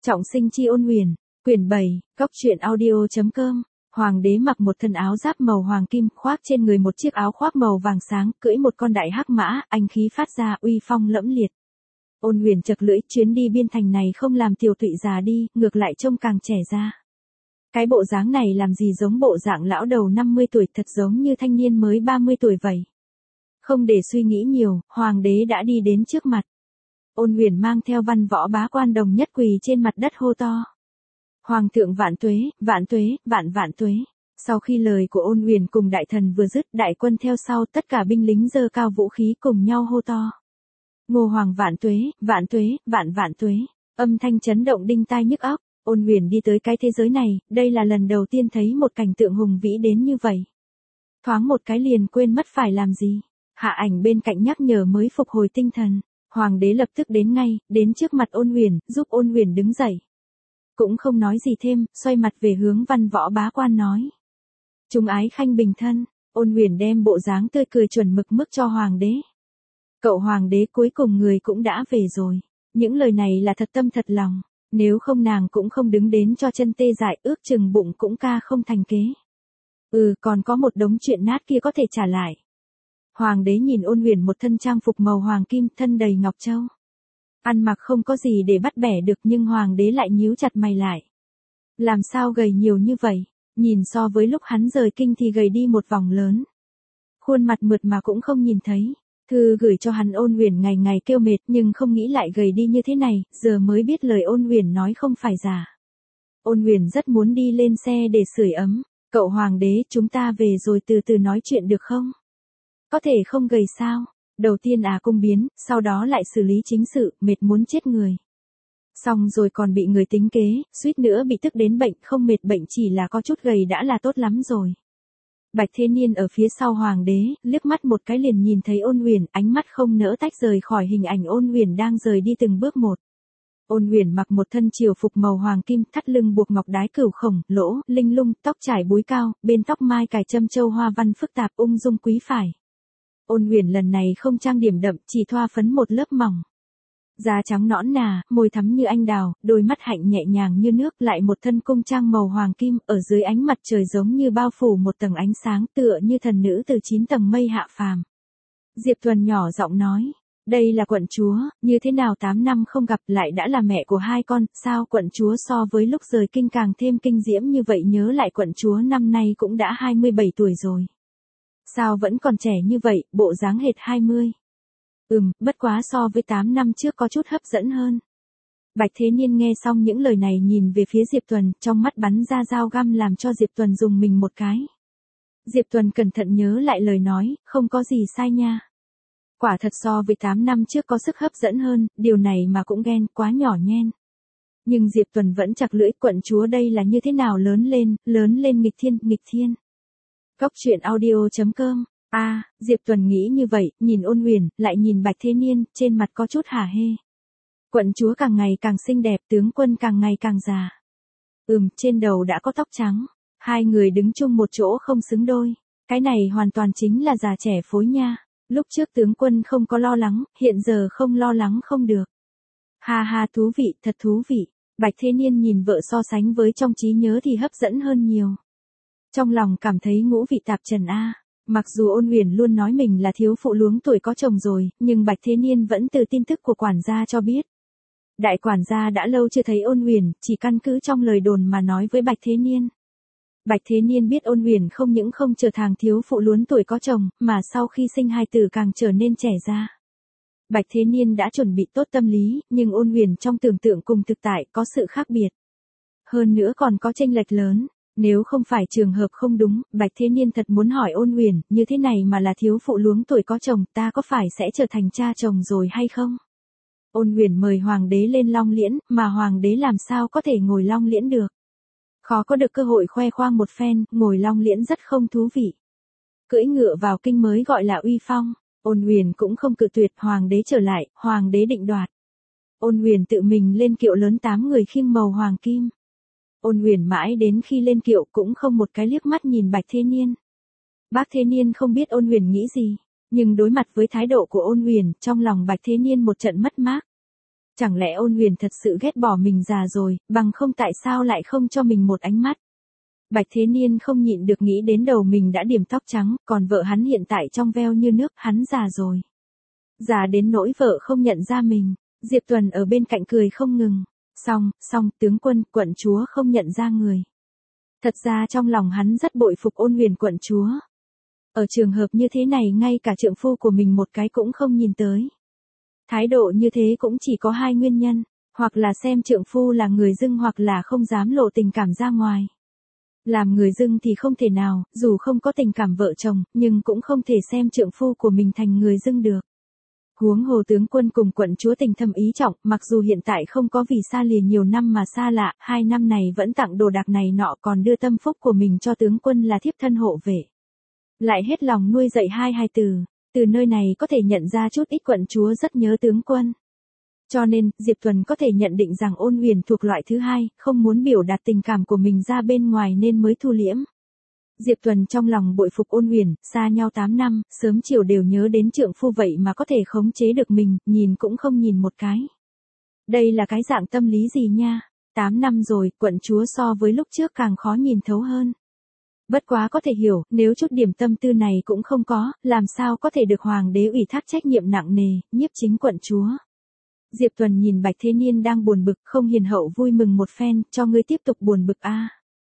Trọng sinh chi ôn huyền, quyển 7, góc truyện audio.com. Hoàng đế mặc một thân áo giáp màu hoàng kim, khoác trên người một chiếc áo khoác màu vàng sáng, cưỡi một con đại hắc mã, anh khí phát ra, uy phong lẫm liệt. Ôn huyền chật lưỡi, chuyến đi biên thành này không làm tiểu tụy già đi, ngược lại trông càng trẻ ra. Cái bộ dáng này làm gì giống bộ dạng lão đầu 50 tuổi, thật giống như thanh niên mới 30 tuổi vậy. Không để suy nghĩ nhiều, hoàng đế đã đi đến trước mặt. Ôn huyền mang theo văn võ bá quan đồng nhất quỳ trên mặt đất hô to. Hoàng thượng vạn tuế, vạn tuế, vạn vạn tuế. Sau khi lời của ôn huyền cùng đại thần vừa dứt, đại quân theo sau, tất cả binh lính giơ cao vũ khí cùng nhau hô to. Ngô hoàng vạn tuế, vạn tuế, vạn vạn tuế. Âm thanh chấn động đinh tai nhức óc. Ôn huyền đi tới cái thế giới này, đây là lần đầu tiên thấy một cảnh tượng hùng vĩ đến như vậy. Thoáng một cái liền quên mất phải làm gì. Hạ ảnh bên cạnh nhắc nhở mới phục hồi tinh thần. Hoàng đế lập tức đến ngay, đến trước mặt ôn huyền, giúp ôn huyền đứng dậy. Cũng không nói gì thêm, xoay mặt về hướng văn võ bá quan nói. Chúng ái khanh bình thân, ôn huyền đem bộ dáng tươi cười chuẩn mực mức cho hoàng đế. Cậu hoàng đế cuối cùng người cũng đã về rồi. Những lời này là thật tâm thật lòng, nếu không nàng cũng không đứng đến cho chân tê dại, ước chừng bụng cũng ca không thành kế. Còn có một đống chuyện nát kia có thể trả lại. Hoàng đế nhìn ôn huyền một thân trang phục màu hoàng kim, thân đầy ngọc châu. Ăn mặc không có gì để bắt bẻ được, nhưng hoàng đế lại nhíu chặt mày lại. Làm sao gầy nhiều như vậy, nhìn so với lúc hắn rời kinh thì gầy đi một vòng lớn. Khuôn mặt mượt mà cũng không nhìn thấy. Thư gửi cho hắn ôn huyền ngày ngày kêu mệt, nhưng không nghĩ lại gầy đi như thế này, giờ mới biết lời ôn huyền nói không phải giả. Ôn huyền rất muốn đi lên xe để sưởi ấm. Cậu hoàng đế, chúng ta về rồi từ từ nói chuyện được không? Có thể không gầy sao? Đầu tiên cung biến, sau đó lại xử lý chính sự, mệt muốn chết người. Xong rồi còn bị người tính kế, suýt nữa bị tức đến bệnh, không mệt bệnh chỉ là có chút gầy đã là tốt lắm rồi. Bạch Thế Niên ở phía sau hoàng đế, liếc mắt một cái liền nhìn thấy ôn huyền, ánh mắt không nỡ tách rời khỏi hình ảnh ôn huyền đang rời đi từng bước một. Ôn huyền mặc một thân triều phục màu hoàng kim, thắt lưng buộc ngọc đái cửu khổng, lỗ, linh lung, tóc trải búi cao, bên tóc mai cài châm châu hoa văn phức tạp, ung dung quý phái. Ôn huyền lần này không trang điểm đậm, chỉ thoa phấn một lớp mỏng. Da trắng nõn nà, môi thắm như anh đào, đôi mắt hạnh nhẹ nhàng như nước, lại một thân cung trang màu hoàng kim, ở dưới ánh mặt trời giống như bao phủ một tầng ánh sáng, tựa như thần nữ từ 9 tầng mây hạ phàm. Diệp Tuần nhỏ giọng nói, đây là quận chúa, như thế nào 8 năm không gặp lại đã là mẹ của 2 con, sao quận chúa so với lúc rời kinh càng thêm kinh diễm như vậy, nhớ lại quận chúa năm nay cũng đã 27 tuổi rồi. Sao vẫn còn trẻ như vậy, bộ dáng hệt 20. Bất quá so với 8 năm trước có chút hấp dẫn hơn. Bạch Thế Niên nghe xong những lời này nhìn về phía Diệp Tuần, trong mắt bắn ra dao găm làm cho Diệp Tuần dùng mình một cái. Diệp Tuần cẩn thận nhớ lại lời nói, không có gì sai nha. Quả thật so với 8 năm trước có sức hấp dẫn hơn, điều này mà cũng ghen, quá nhỏ nhen. Nhưng Diệp Tuần vẫn chặt lưỡi, quận chúa đây là như thế nào lớn lên nghịch thiên. Góc truyện audio.com. Diệp Tuần nghĩ như vậy, nhìn ôn huyền, lại nhìn Bạch Thế Niên, trên mặt có chút hả hê. Quận chúa càng ngày càng xinh đẹp, tướng quân càng ngày càng già. Trên đầu đã có tóc trắng. 2 người đứng chung một chỗ không xứng đôi. Cái này hoàn toàn chính là già trẻ phối nha. Lúc trước tướng quân không có lo lắng, hiện giờ không lo lắng không được. Ha, thú vị, thật thú vị. Bạch Thế Niên nhìn vợ so sánh với trong trí nhớ thì hấp dẫn hơn nhiều. Trong lòng cảm thấy ngũ vị tạp trần a. Mặc dù ôn huyền luôn nói mình là thiếu phụ luống tuổi có chồng rồi, nhưng Bạch Thế Niên vẫn từ tin tức của quản gia cho biết. Đại quản gia đã lâu chưa thấy ôn huyền, chỉ căn cứ trong lời đồn mà nói với Bạch Thế Niên. Bạch Thế Niên biết ôn huyền không những không trở thành thiếu phụ luống tuổi có chồng, mà sau khi sinh hài tử càng trở nên trẻ ra. Bạch Thế Niên đã chuẩn bị tốt tâm lý, nhưng ôn huyền trong tưởng tượng cùng thực tại có sự khác biệt. Hơn nữa còn có chênh lệch lớn. Nếu không phải trường hợp không đúng, Bạch Thế Niên thật muốn hỏi ôn huyền, như thế này mà là thiếu phụ luống tuổi có chồng, ta có phải sẽ trở thành cha chồng rồi hay không? Ôn huyền mời hoàng đế lên long liễn, mà hoàng đế làm sao có thể ngồi long liễn được? Khó có được cơ hội khoe khoang một phen, ngồi long liễn rất không thú vị. Cưỡi ngựa vào kinh mới gọi là uy phong. Ôn huyền cũng không cự tuyệt, hoàng đế trở lại, hoàng đế định đoạt. Ôn huyền tự mình lên kiệu lớn 8 người khiêng màu hoàng kim. Ôn huyền mãi đến khi lên kiệu cũng không một cái liếc mắt nhìn Bạch Thế Niên. Bác Thế Niên không biết ôn huyền nghĩ gì, nhưng đối mặt với thái độ của ôn huyền, trong lòng Bạch Thế Niên một trận mất mát. Chẳng lẽ Ôn Huyền thật sự ghét bỏ mình già rồi, bằng không tại sao lại không cho mình một ánh mắt? Bạch Thế Niên không nhịn được nghĩ đến đầu mình đã điểm tóc trắng, còn vợ hắn hiện tại trong veo như nước, hắn già rồi. Già đến nỗi vợ không nhận ra mình. Diệp Tuần ở bên cạnh cười không ngừng. Xong, tướng quân, quận chúa không nhận ra người. Thật ra trong lòng hắn rất bội phục Ôn Huyền quận chúa. Ở trường hợp như thế này ngay cả trượng phu của mình một cái cũng không nhìn tới. Thái độ như thế cũng chỉ có hai nguyên nhân, hoặc là xem trượng phu là người dưng hoặc là không dám lộ tình cảm ra ngoài. Làm người dưng thì không thể nào, dù không có tình cảm vợ chồng, nhưng cũng không thể xem trượng phu của mình thành người dưng được. Huống hồ tướng quân cùng quận chúa tình thâm ý trọng, mặc dù hiện tại không có vì xa lìa nhiều năm mà xa lạ, 2 năm này vẫn tặng đồ đạc này nọ còn đưa tâm phúc của mình cho tướng quân là thiếp thân hộ vệ. Lại hết lòng nuôi dạy hai hài tử, từ nơi này có thể nhận ra chút ít quận chúa rất nhớ tướng quân. Cho nên, Diệp Tuần có thể nhận định rằng Ôn Huyền thuộc loại thứ hai, không muốn biểu đạt tình cảm của mình ra bên ngoài nên mới thu liễm. Diệp Tuần trong lòng bội phục Ôn Huyền, xa nhau 8 năm, sớm chiều đều nhớ đến trượng phu vậy mà có thể khống chế được mình, nhìn cũng không nhìn một cái. Đây là cái dạng tâm lý gì nha? 8 năm rồi, quận chúa so với lúc trước càng khó nhìn thấu hơn. Bất quá có thể hiểu, nếu chút điểm tâm tư này cũng không có, làm sao có thể được hoàng đế ủy thác trách nhiệm nặng nề, nhiếp chính quận chúa. Diệp Tuần nhìn Bạch Thế Niên đang buồn bực, không hiền hậu vui mừng một phen, cho ngươi tiếp tục buồn bực a.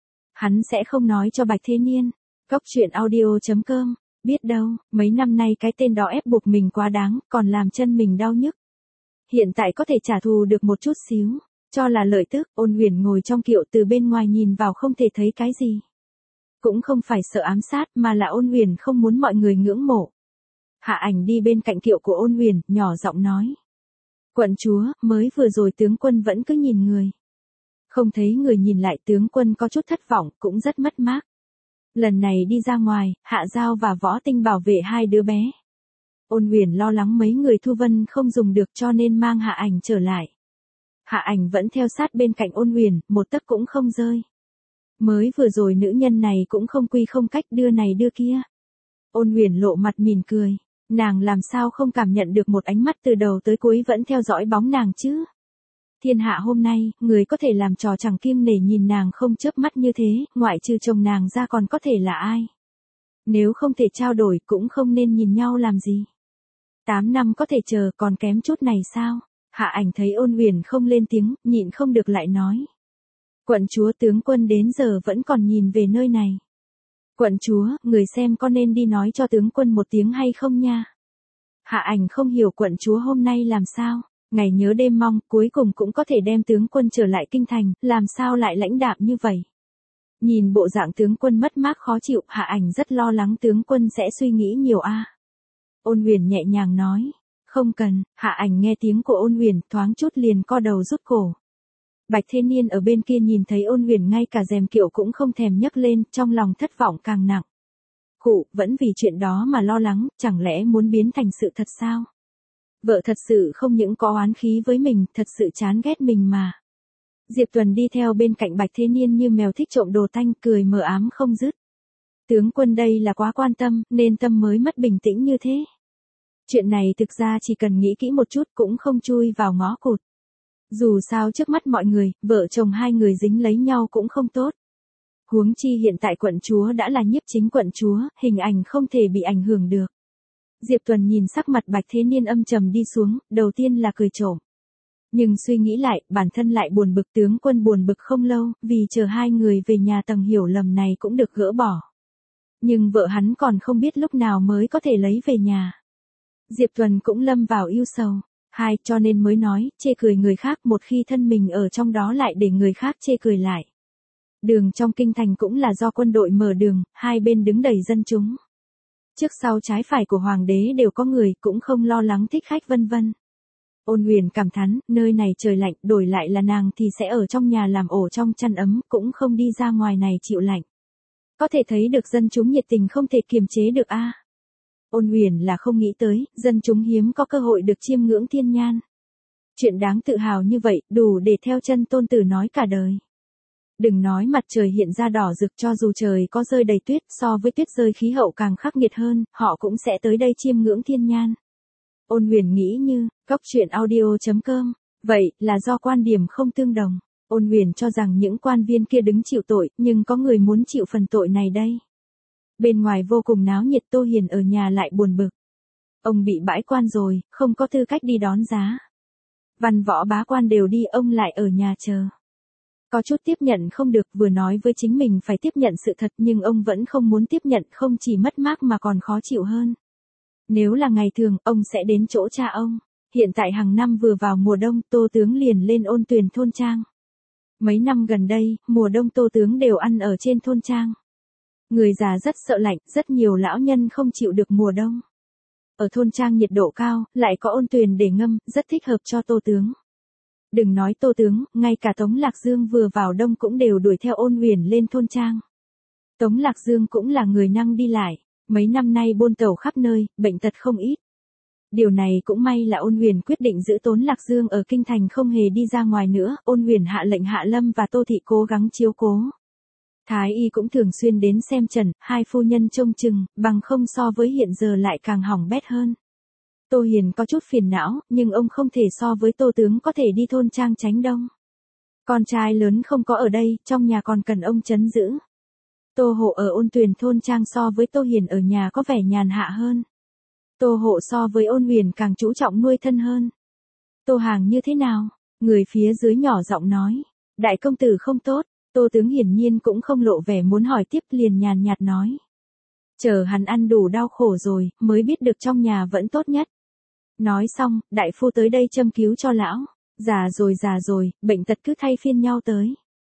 Hắn sẽ không nói cho Bạch Thế Niên. Cóc truyện audio.com, biết đâu, mấy năm nay cái tên đó ép buộc mình quá đáng, còn làm chân mình đau nhức. Hiện tại có thể trả thù được một chút xíu, cho là lợi tức. Ôn Huyền ngồi trong kiệu từ bên ngoài nhìn vào không thể thấy cái gì. Cũng không phải sợ ám sát mà là Ôn Huyền không muốn mọi người ngưỡng mộ. Hạ Ảnh đi bên cạnh kiệu của Ôn Huyền, nhỏ giọng nói. Quận chúa, mới vừa rồi tướng quân vẫn cứ nhìn người. Không thấy người nhìn lại tướng quân có chút thất vọng, cũng rất mất mát. Lần này đi ra ngoài, Hạ Giao và Võ Tinh bảo vệ hai đứa bé. Ôn Huyền lo lắng mấy người Thu Vân không dùng được cho nên mang Hạ Ảnh trở lại. Hạ Ảnh vẫn theo sát bên cạnh Ôn Huyền, một tấc cũng không rơi. Mới vừa rồi nữ nhân này cũng không quy không cách đưa này đưa kia. Ôn Huyền lộ mặt mỉm cười. Nàng làm sao không cảm nhận được một ánh mắt từ đầu tới cuối vẫn theo dõi bóng nàng chứ? Thiên hạ hôm nay, người có thể làm trò chẳng kiêng nể nhìn nàng không chớp mắt như thế, ngoại trừ chồng nàng ra còn có thể là ai? Nếu không thể trao đổi cũng không nên nhìn nhau làm gì. 8 năm có thể chờ còn kém chút này sao? Hạ Ảnh thấy Ôn Huyền không lên tiếng, nhịn không được lại nói. Quận chúa tướng quân đến giờ vẫn còn nhìn về nơi này. Quận chúa, người xem có nên đi nói cho tướng quân một tiếng hay không nha? Hạ Ảnh không hiểu quận chúa hôm nay làm sao, ngày nhớ đêm mong, cuối cùng cũng có thể đem tướng quân trở lại kinh thành, làm sao lại lãnh đạm như vậy? Nhìn bộ dạng tướng quân mất mát khó chịu, Hạ Ảnh rất lo lắng tướng quân sẽ suy nghĩ nhiều a. Ôn Huyền nhẹ nhàng nói, không cần. Hạ Ảnh nghe tiếng của Ôn Huyền, thoáng chút liền co đầu rút cổ. Bạch Thế Niên ở bên kia nhìn thấy Ôn Huyền ngay cả rèm kiệu cũng không thèm nhấc lên, trong lòng thất vọng càng nặng. Khụ, vẫn vì chuyện đó mà lo lắng, chẳng lẽ muốn biến thành sự thật sao? Vợ thật sự không những có oán khí với mình, thật sự chán ghét mình mà. Diệp Tuần đi theo bên cạnh Bạch Thế Niên như mèo thích trộm đồ tanh, cười mờ ám không dứt. Tướng quân đây là quá quan tâm, nên tâm mới mất bình tĩnh như thế. Chuyện này thực ra chỉ cần nghĩ kỹ một chút cũng không chui vào ngõ cụt. Dù sao trước mắt mọi người, vợ chồng hai người dính lấy nhau cũng không tốt. Huống chi hiện tại quận chúa đã là nhiếp chính quận chúa, hình ảnh không thể bị ảnh hưởng được. Diệp Tuần nhìn sắc mặt Bạch Thế Niên âm trầm đi xuống, đầu tiên là cười trộm. Nhưng suy nghĩ lại, bản thân lại buồn bực, tướng quân buồn bực không lâu, vì chờ hai người về nhà tầng hiểu lầm này cũng được gỡ bỏ. Nhưng vợ hắn còn không biết lúc nào mới có thể lấy về nhà. Diệp Tuần cũng lâm vào ưu sầu. Cho nên mới nói, chê cười người khác một khi thân mình ở trong đó lại để người khác chê cười lại. Đường trong kinh thành cũng là do quân đội mở đường, hai bên đứng đầy dân chúng. Trước sau trái phải của hoàng đế đều có người, cũng không lo lắng thích khách vân vân. Ôn Huyền cảm thán, nơi này trời lạnh, đổi lại là nàng thì sẽ ở trong nhà làm ổ trong chăn ấm, cũng không đi ra ngoài này chịu lạnh. Có thể thấy được dân chúng nhiệt tình không thể kiềm chế được a. Ôn Huyền là không nghĩ tới, dân chúng hiếm có cơ hội được chiêm ngưỡng thiên nhan. Chuyện đáng tự hào như vậy, đủ để theo chân tôn tử nói cả đời. Đừng nói mặt trời hiện ra đỏ rực, cho dù trời có rơi đầy tuyết, so với tuyết rơi khí hậu càng khắc nghiệt hơn, họ cũng sẽ tới đây chiêm ngưỡng thiên nhan. Ôn Huyền nghĩ như, cóc truyện audio.com Vậy là do quan điểm không tương đồng. Ôn Huyền cho rằng những quan viên kia đứng chịu tội, nhưng có người muốn chịu phần tội này đây. Bên ngoài vô cùng náo nhiệt, Tô Hiền ở nhà lại buồn bực. Ông bị bãi quan rồi, không có tư cách đi đón giá. Văn võ bá quan đều đi, ông lại ở nhà chờ. Có chút tiếp nhận không được, vừa nói với chính mình phải tiếp nhận sự thật nhưng ông vẫn không muốn tiếp nhận, không chỉ mất mát mà còn khó chịu hơn. Nếu là ngày thường, ông sẽ đến chỗ cha ông. Hiện tại hàng năm vừa vào mùa đông, Tô Tướng liền lên Ôn Tuyền thôn trang. Mấy năm gần đây, mùa đông Tô Tướng đều ăn ở trên thôn trang. Người già rất sợ lạnh, rất nhiều lão nhân không chịu được mùa đông. Ở thôn trang nhiệt độ cao, lại có Ôn Tuyền để ngâm, rất thích hợp cho Tô Tướng. Đừng nói Tô Tướng, ngay cả Tống Lạc Dương vừa vào đông cũng đều đuổi theo Ôn Huyền lên thôn trang. Tống Lạc Dương cũng là người năng đi lại, mấy năm nay buôn tẩu khắp nơi, bệnh tật không ít. Điều này cũng may là Ôn Huyền quyết định giữ Tống Lạc Dương ở kinh thành không hề đi ra ngoài nữa, Ôn Huyền hạ lệnh Hạ Lâm và Tô Thị cố gắng chiếu cố. Thái y cũng thường xuyên đến xem trần, hai phu nhân trông chừng, bằng không so với hiện giờ lại càng hỏng bét hơn. Tô Hiền có chút phiền não, nhưng ông không thể so với Tô Tướng có thể đi thôn trang tránh đông. Con trai lớn không có ở đây, trong nhà còn cần ông trấn giữ. Tô Hộ ở Ôn Tuyền thôn trang so với Tô Hiền ở nhà có vẻ nhàn hạ hơn. Tô Hộ so với Ôn Huyền càng chú trọng nuôi thân hơn. Tô Hàng như thế nào? Người phía dưới nhỏ giọng nói. Đại công tử không tốt. Tô Tướng hiển nhiên cũng không lộ vẻ muốn hỏi tiếp, liền nhàn nhạt nói. Chờ hắn ăn đủ đau khổ rồi, mới biết được trong nhà vẫn tốt nhất. Nói xong, đại phu tới đây châm cứu cho lão. Già rồi, bệnh tật cứ thay phiên nhau tới.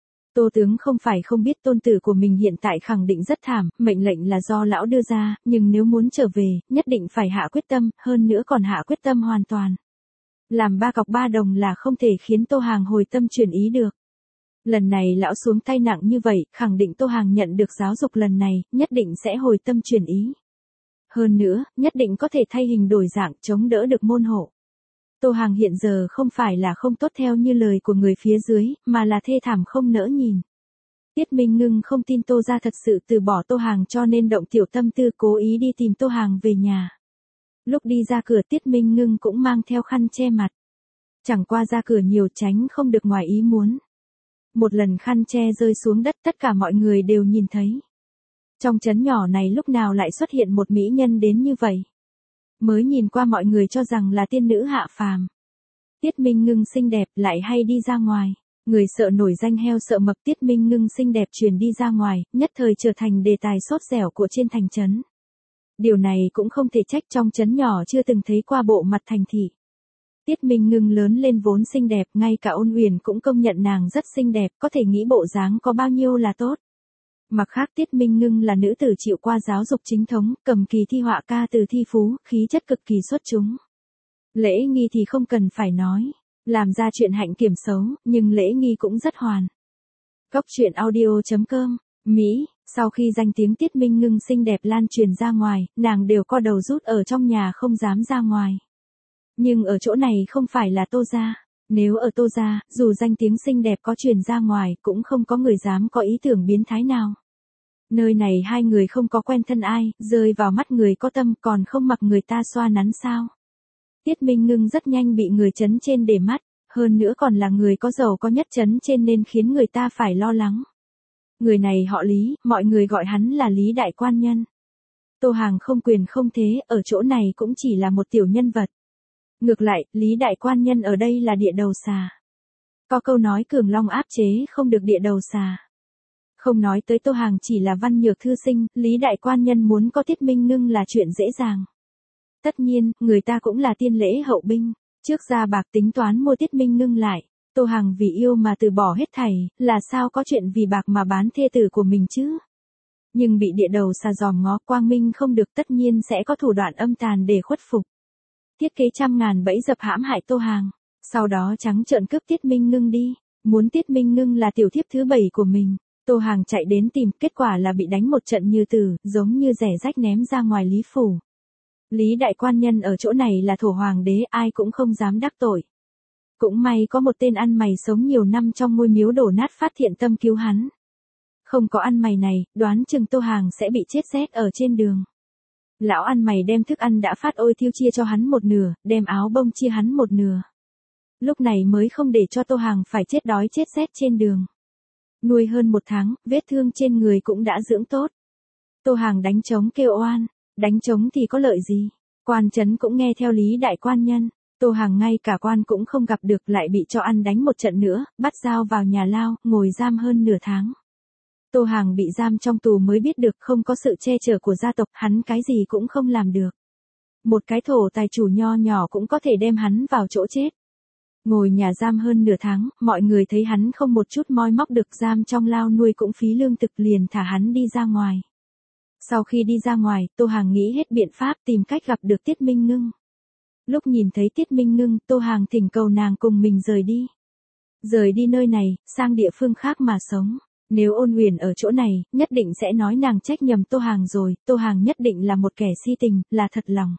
Tô Tướng không phải không biết tôn tử của mình hiện tại khẳng định rất thảm, mệnh lệnh là do lão đưa ra, nhưng nếu muốn trở về, nhất định phải hạ quyết tâm, hơn nữa còn hạ quyết tâm hoàn toàn. Làm ba cọc ba đồng là không thể khiến Tô Hàng hồi tâm chuyển ý được. Lần này lão xuống tay nặng như vậy, khẳng định Tô Hàng nhận được giáo dục lần này, nhất định sẽ hồi tâm chuyển ý. Hơn nữa, nhất định có thể thay hình đổi dạng, chống đỡ được môn hộ. Tô Hàng hiện giờ không phải là không tốt theo như lời của người phía dưới, mà là thê thảm không nỡ nhìn. Tiết Minh Ngưng không tin Tô gia thật sự từ bỏ Tô Hàng cho nên động tiểu tâm tư cố ý đi tìm Tô Hàng về nhà. Lúc đi ra cửa Tiết Minh Ngưng cũng mang theo khăn che mặt. Chẳng qua ra cửa nhiều tránh không được ngoài ý muốn. Một lần khăn che rơi xuống đất tất cả mọi người đều nhìn thấy. Trong trấn nhỏ này lúc nào lại xuất hiện một mỹ nhân đến như vậy. Mới nhìn qua mọi người cho rằng là tiên nữ hạ phàm. Tiết Minh Ngưng xinh đẹp lại hay đi ra ngoài. Người sợ nổi danh heo sợ mập, Tiết Minh Ngưng xinh đẹp truyền đi ra ngoài, nhất thời trở thành đề tài sốt dẻo của trên thành trấn. Điều này cũng không thể trách trong trấn nhỏ chưa từng thấy qua bộ mặt thành thị. Tiết Minh Ngưng lớn lên vốn xinh đẹp, ngay cả Ôn Huyền cũng công nhận nàng rất xinh đẹp, có thể nghĩ bộ dáng có bao nhiêu là tốt. Mặt khác Tiết Minh Ngưng là nữ tử chịu qua giáo dục chính thống, cầm kỳ thi họa ca từ thi phú, khí chất cực kỳ xuất chúng. Lễ nghi thì không cần phải nói, làm ra chuyện hạnh kiểm xấu, nhưng lễ nghi cũng rất hoàn. Góc truyện audio.com, Mỹ, sau khi danh tiếng Tiết Minh Ngưng xinh đẹp lan truyền ra ngoài, nàng đều co đầu rút ở trong nhà không dám ra ngoài. Nhưng ở chỗ này không phải là Tô gia. Nếu ở Tô gia, dù danh tiếng xinh đẹp có truyền ra ngoài, cũng không có người dám có ý tưởng biến thái nào. Nơi này hai người không có quen thân ai, rơi vào mắt người có tâm còn không mặc người ta xoa nắn sao. Tiết Minh Ngưng rất nhanh bị người trấn trên để mắt, hơn nữa còn là người có giàu có nhất trấn trên nên khiến người ta phải lo lắng. Người này họ Lý, mọi người gọi hắn là Lý Đại Quan Nhân. Tô Hàng không quyền không thế, ở chỗ này cũng chỉ là một tiểu nhân vật. Ngược lại, Lý Đại Quan Nhân ở đây là địa đầu xà. Có câu nói cường long áp chế không được địa đầu xà. Không nói tới Tô Hàng chỉ là văn nhược thư sinh, Lý Đại Quan Nhân muốn có Tiết Minh Ngưng là chuyện dễ dàng. Tất nhiên, người ta cũng là tiên lễ hậu binh, trước ra bạc tính toán mua Tiết Minh Ngưng lại. Tô Hàng vì yêu mà từ bỏ hết thảy, là sao có chuyện vì bạc mà bán thê tử của mình chứ? Nhưng bị địa đầu xà dòm ngó, quang minh không được, tất nhiên sẽ có thủ đoạn âm tàn để khuất phục. Thiết kế trăm ngàn bẫy dập hãm hại Tô Hàng, sau đó trắng trợn cướp Tiết Minh Ngưng đi, muốn Tiết Minh Ngưng là tiểu thiếp thứ 7 của mình. Tô Hàng chạy đến tìm, kết quả là bị đánh một trận như tử, giống như rẻ rách ném ra ngoài Lý phủ. Lý Đại Quan Nhân ở chỗ này là thổ hoàng đế, ai cũng không dám đắc tội. Cũng may có một tên ăn mày sống nhiều năm trong ngôi miếu đổ nát phát thiện tâm cứu hắn. Không có ăn mày này, đoán chừng Tô Hàng sẽ bị chết rét ở trên đường. Lão ăn mày đem thức ăn đã phát ôi thiêu chia cho hắn một nửa, đem áo bông chia hắn một nửa. Lúc này mới không để cho Tô Hàng phải chết đói chết rét trên đường. Nuôi hơn 1 tháng, vết thương trên người cũng đã dưỡng tốt. Tô Hàng đánh trống kêu oan, đánh trống thì có lợi gì? Quan trấn cũng nghe theo Lý đại quan nhân. Tô Hàng ngay cả quan cũng không gặp được, lại bị cho ăn đánh một trận nữa, bắt giao vào nhà lao, ngồi giam hơn nửa tháng. Tô Hàng bị giam trong tù mới biết được không có sự che chở của gia tộc, hắn cái gì cũng không làm được. Một cái thổ tài chủ nho nhỏ cũng có thể đem hắn vào chỗ chết. Ngồi nhà giam hơn nửa tháng, mọi người thấy hắn không một chút moi móc được, giam trong lao nuôi cũng phí lương thực, liền thả hắn đi ra ngoài. Sau khi đi ra ngoài, Tô Hàng nghĩ hết biện pháp tìm cách gặp được Tiết Minh Ngưng. Lúc nhìn thấy Tiết Minh Ngưng, Tô Hàng thỉnh cầu nàng cùng mình rời đi. Rời đi nơi này, sang địa phương khác mà sống. Nếu Ôn Huyền ở chỗ này, nhất định sẽ nói nàng trách nhầm Tô Hàng rồi, Tô Hàng nhất định là một kẻ si tình, là thật lòng.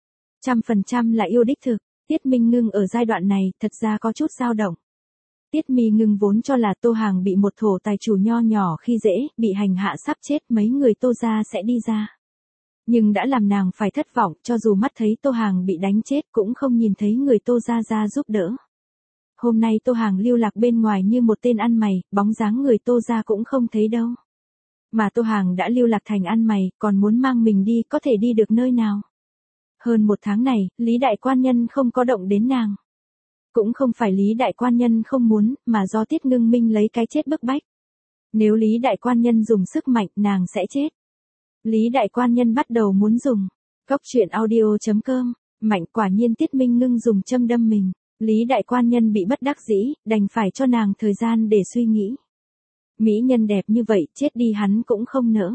100% là yêu đích thực. Tiết Minh Ngưng ở giai đoạn này, thật ra có chút dao động. Tiết Minh Ngưng vốn cho là Tô Hàng bị một thổ tài chủ nho nhỏ khi dễ, bị hành hạ sắp chết, mấy người Tô gia sẽ đi ra. Nhưng đã làm nàng phải thất vọng, cho dù mắt thấy Tô Hàng bị đánh chết cũng không nhìn thấy người Tô gia ra giúp đỡ. Hôm nay Tô Hàng lưu lạc bên ngoài như một tên ăn mày, bóng dáng người Tô gia cũng không thấy đâu. Mà Tô Hàng đã lưu lạc thành ăn mày, còn muốn mang mình đi, có thể đi được nơi nào? Hơn 1 tháng này, Lý đại quan nhân không có động đến nàng. Cũng không phải Lý đại quan nhân không muốn, mà do Tiết Ngưng Minh lấy cái chết bức bách. Nếu Lý đại quan nhân dùng sức mạnh, nàng sẽ chết. Lý đại quan nhân bắt đầu muốn dùng. Cóc truyện audio.com, mạnh quả nhiên Tiết Minh Ngưng dùng châm đâm mình. Lý đại quan nhân bị bất đắc dĩ, đành phải cho nàng thời gian để suy nghĩ. Mỹ nhân đẹp như vậy, chết đi hắn cũng không nỡ.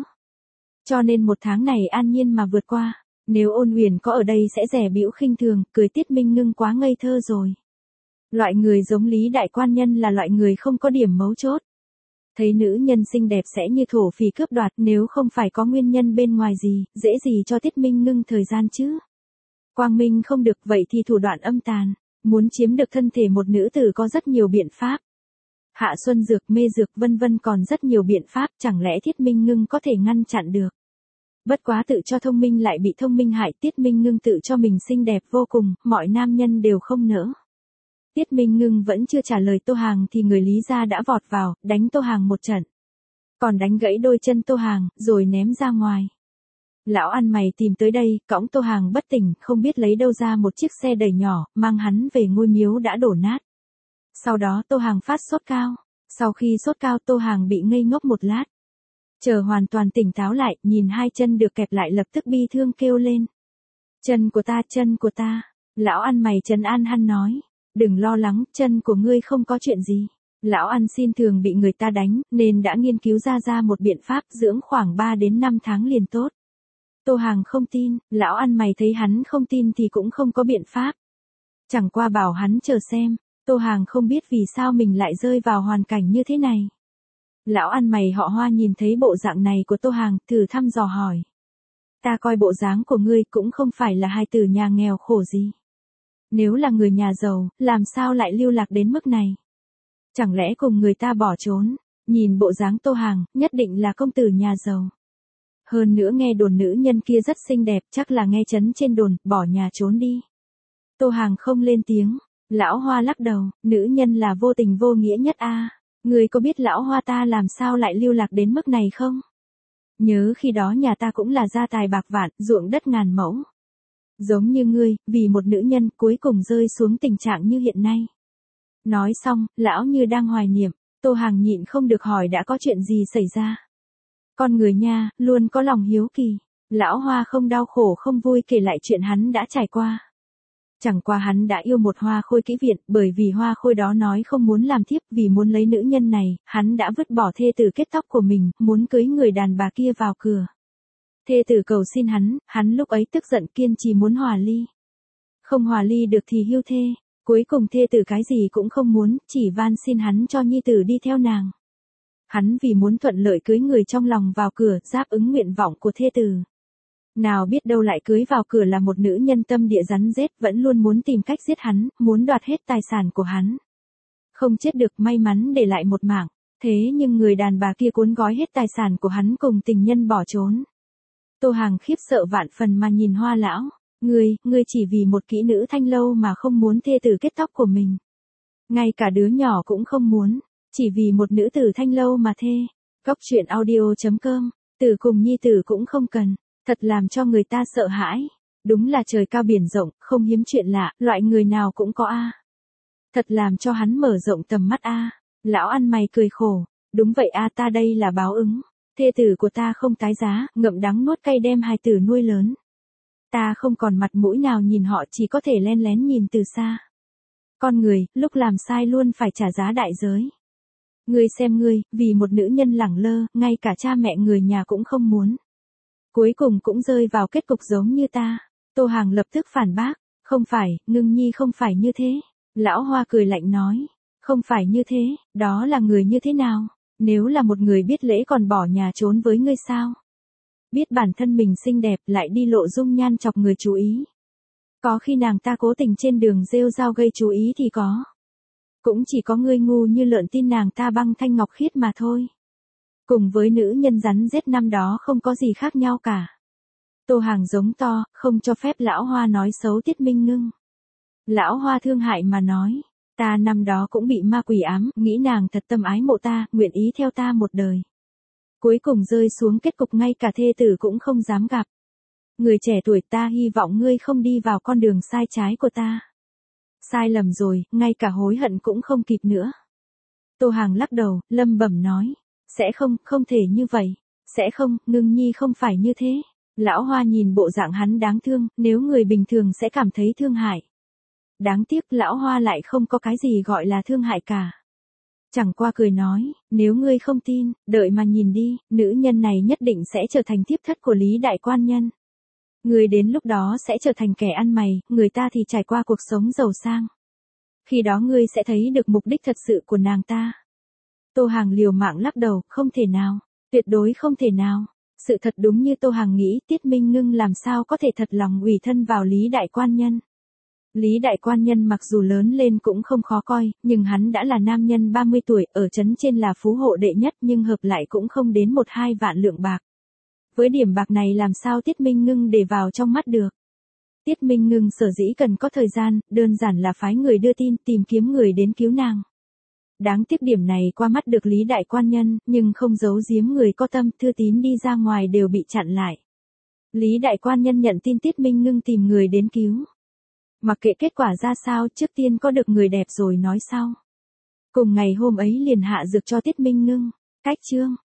Cho nên 1 tháng này an nhiên mà vượt qua. Nếu Ôn Huyền có ở đây sẽ dè bĩu khinh thường, cười Tiết Minh Ngưng quá ngây thơ rồi. Loại người giống Lý đại quan nhân là loại người không có điểm mấu chốt. Thấy nữ nhân xinh đẹp sẽ như thổ phỉ cướp đoạt, nếu không phải có nguyên nhân bên ngoài gì, dễ gì cho Tiết Minh Ngưng thời gian chứ. Quang minh không được, vậy thì thủ đoạn âm tàn. Muốn chiếm được thân thể một nữ tử có rất nhiều biện pháp. Hạ xuân dược, mê dược vân vân, còn rất nhiều biện pháp, chẳng lẽ Tiết Minh Ngưng có thể ngăn chặn được. Bất quá tự cho thông minh lại bị thông minh hại, Tiết Minh Ngưng tự cho mình xinh đẹp vô cùng, mọi nam nhân đều không nỡ. Tiết Minh Ngưng vẫn chưa trả lời Tô Hàng thì người Lý gia đã vọt vào, đánh Tô Hàng một trận. Còn đánh gãy đôi chân Tô Hàng, rồi ném ra ngoài. Lão ăn mày tìm tới đây, cõng Tô Hàng bất tỉnh, không biết lấy đâu ra một chiếc xe đẩy nhỏ, mang hắn về ngôi miếu đã đổ nát. Sau đó Tô Hàng phát sốt cao. Sau khi sốt cao Tô Hàng bị ngây ngốc một lát. Chờ hoàn toàn tỉnh táo lại, nhìn hai chân được kẹp lại lập tức bi thương kêu lên. Chân của ta, chân của ta. Lão ăn mày trấn an hắn nói. Đừng lo lắng, chân của ngươi không có chuyện gì. Lão ăn xin thường bị người ta đánh, nên đã nghiên cứu ra một biện pháp dưỡng khoảng 3 đến 5 tháng liền tốt. Tô Hàng không tin, lão ăn mày thấy hắn không tin thì cũng không có biện pháp. Chẳng qua bảo hắn chờ xem, Tô Hàng không biết vì sao mình lại rơi vào hoàn cảnh như thế này. Lão ăn mày họ Hoa nhìn thấy bộ dạng này của Tô Hàng, thử thăm dò hỏi. Ta coi bộ dáng của ngươi cũng không phải là hài tử nhà nghèo khổ gì. Nếu là người nhà giàu, làm sao lại lưu lạc đến mức này? Chẳng lẽ cùng người ta bỏ trốn? Nhìn bộ dáng Tô Hàng, nhất định là công tử nhà giàu. Hơn nữa nghe đồn nữ nhân kia rất xinh đẹp, chắc là nghe chấn trên đồn, bỏ nhà trốn đi. Tô Hàng không lên tiếng, lão Hoa lắc đầu, nữ nhân là vô tình vô nghĩa nhất a. Ngươi có biết lão Hoa ta làm sao lại lưu lạc đến mức này không? Nhớ khi đó nhà ta cũng là gia tài bạc vạn, ruộng đất ngàn mẫu. Giống như ngươi, vì một nữ nhân cuối cùng rơi xuống tình trạng như hiện nay. Nói xong, lão như đang hoài niệm, Tô Hàng nhịn không được hỏi đã có chuyện gì xảy ra. Con người nha, luôn có lòng hiếu kỳ. Lão Hoa không đau khổ không vui kể lại chuyện hắn đã trải qua. Chẳng qua hắn đã yêu một Hoa Khôi kỹ viện, bởi vì Hoa Khôi đó nói không muốn làm thiếp, vì muốn lấy nữ nhân này, hắn đã vứt bỏ thê tử kết tóc của mình, muốn cưới người đàn bà kia vào cửa. Thê tử cầu xin hắn lúc ấy tức giận kiên trì muốn hòa ly. Không hòa ly được thì hưu thê, cuối cùng thê tử cái gì cũng không muốn, chỉ van xin hắn cho nhi tử đi theo nàng. Hắn vì muốn thuận lợi cưới người trong lòng vào cửa, đáp ứng nguyện vọng của thê tử. Nào biết đâu lại cưới vào cửa là một nữ nhân tâm địa rắn rết, vẫn luôn muốn tìm cách giết hắn, muốn đoạt hết tài sản của hắn. Không chết được, may mắn để lại một mạng, thế nhưng người đàn bà kia cuốn gói hết tài sản của hắn cùng tình nhân bỏ trốn. Tô Hàng khiếp sợ vạn phần mà nhìn Hoa lão, ngươi chỉ vì một kỹ nữ thanh lâu mà không muốn thê tử kết tóc của mình. ngay cả đứa nhỏ cũng không muốn, chỉ vì một nữ tử thanh lâu mà thê. Góc truyện audio.com, Tử cùng nhi tử cũng không cần, thật làm cho người ta sợ hãi. Đúng là trời cao biển rộng, không hiếm chuyện lạ, loại người nào cũng có a. Thật làm cho hắn mở rộng tầm mắt a. Lão ăn mày cười khổ, đúng vậy a, ta đây là báo ứng. Thê tử của ta không tái giá, ngậm đắng nuốt cay đem hài tử nuôi lớn. Ta không còn mặt mũi nào nhìn họ, chỉ có thể len lén nhìn từ xa. Con người, lúc làm sai luôn phải trả giá đại giới. Ngươi xem ngươi, vì một nữ nhân lẳng lơ, ngay cả cha mẹ người nhà cũng không muốn. Cuối cùng cũng rơi vào kết cục giống như ta. Tô Hàng lập tức phản bác, không phải, Ngưng Nhi không phải như thế. Lão Hoa cười lạnh nói, không phải như thế, đó là người như thế nào? Nếu là một người biết lễ còn bỏ nhà trốn với ngươi sao? Biết bản thân mình xinh đẹp lại đi lộ dung nhan chọc người chú ý. Có khi nàng ta cố tình trên đường rêu rao gây chú ý thì có. Cũng chỉ có ngươi ngu như lợn tin nàng ta băng thanh ngọc khiết mà thôi. Cùng với nữ nhân rắn rết năm đó không có gì khác nhau cả. Tô Hàng giống to, không cho phép Lão Hoa nói xấu Tiết Minh Ngưng. Lão Hoa thương hại mà nói, ta năm đó cũng bị ma quỷ ám, nghĩ nàng thật tâm ái mộ ta, nguyện ý theo ta một đời. Cuối cùng rơi xuống kết cục ngay cả thê tử cũng không dám gặp. Người trẻ tuổi, ta hy vọng ngươi không đi vào con đường sai trái của ta. Sai lầm rồi, ngay cả hối hận cũng không kịp nữa. Tô Hàng lắc đầu, lẩm bẩm nói, sẽ không, không thể như vậy. Sẽ không, Ngưng Nhi không phải như thế. Lão Hoa nhìn bộ dạng hắn đáng thương, nếu người bình thường sẽ cảm thấy thương hại. Đáng tiếc Lão Hoa lại không có cái gì gọi là thương hại cả. Chẳng qua cười nói, nếu ngươi không tin, đợi mà nhìn đi, nữ nhân này nhất định sẽ trở thành thiếp thất của Lý Đại Quan Nhân. Ngươi đến lúc đó sẽ trở thành kẻ ăn mày, người ta thì trải qua cuộc sống giàu sang. Khi đó ngươi sẽ thấy được mục đích thật sự của nàng ta. Tô Hàng liều mạng lắc đầu, không thể nào, tuyệt đối không thể nào. Sự thật đúng như Tô Hàng nghĩ, Tiết Minh Ngưng làm sao có thể thật lòng ủy thân vào Lý Đại Quan Nhân. Lý Đại Quan Nhân mặc dù lớn lên cũng không khó coi, nhưng hắn đã là nam nhân 30 tuổi, ở trấn trên là phú hộ đệ nhất nhưng hợp lại cũng không đến 1-2 vạn lượng bạc. Với điểm bạc này làm sao Tiết Minh Ngưng để vào trong mắt được. Tiết Minh Ngưng sở dĩ cần có thời gian, đơn giản là phái người đưa tin tìm kiếm người đến cứu nàng. Đáng tiếc điểm này qua mắt được Lý Đại Quan Nhân, nhưng không giấu giếm người có tâm, thư tín đi ra ngoài đều bị chặn lại. Lý Đại Quan Nhân nhận tin Tiết Minh Ngưng tìm người đến cứu. Mặc kệ kết quả ra sao, trước tiên có được người đẹp rồi nói sau. Cùng ngày hôm ấy liền hạ dược cho Tiết Minh Ngưng. Cách chương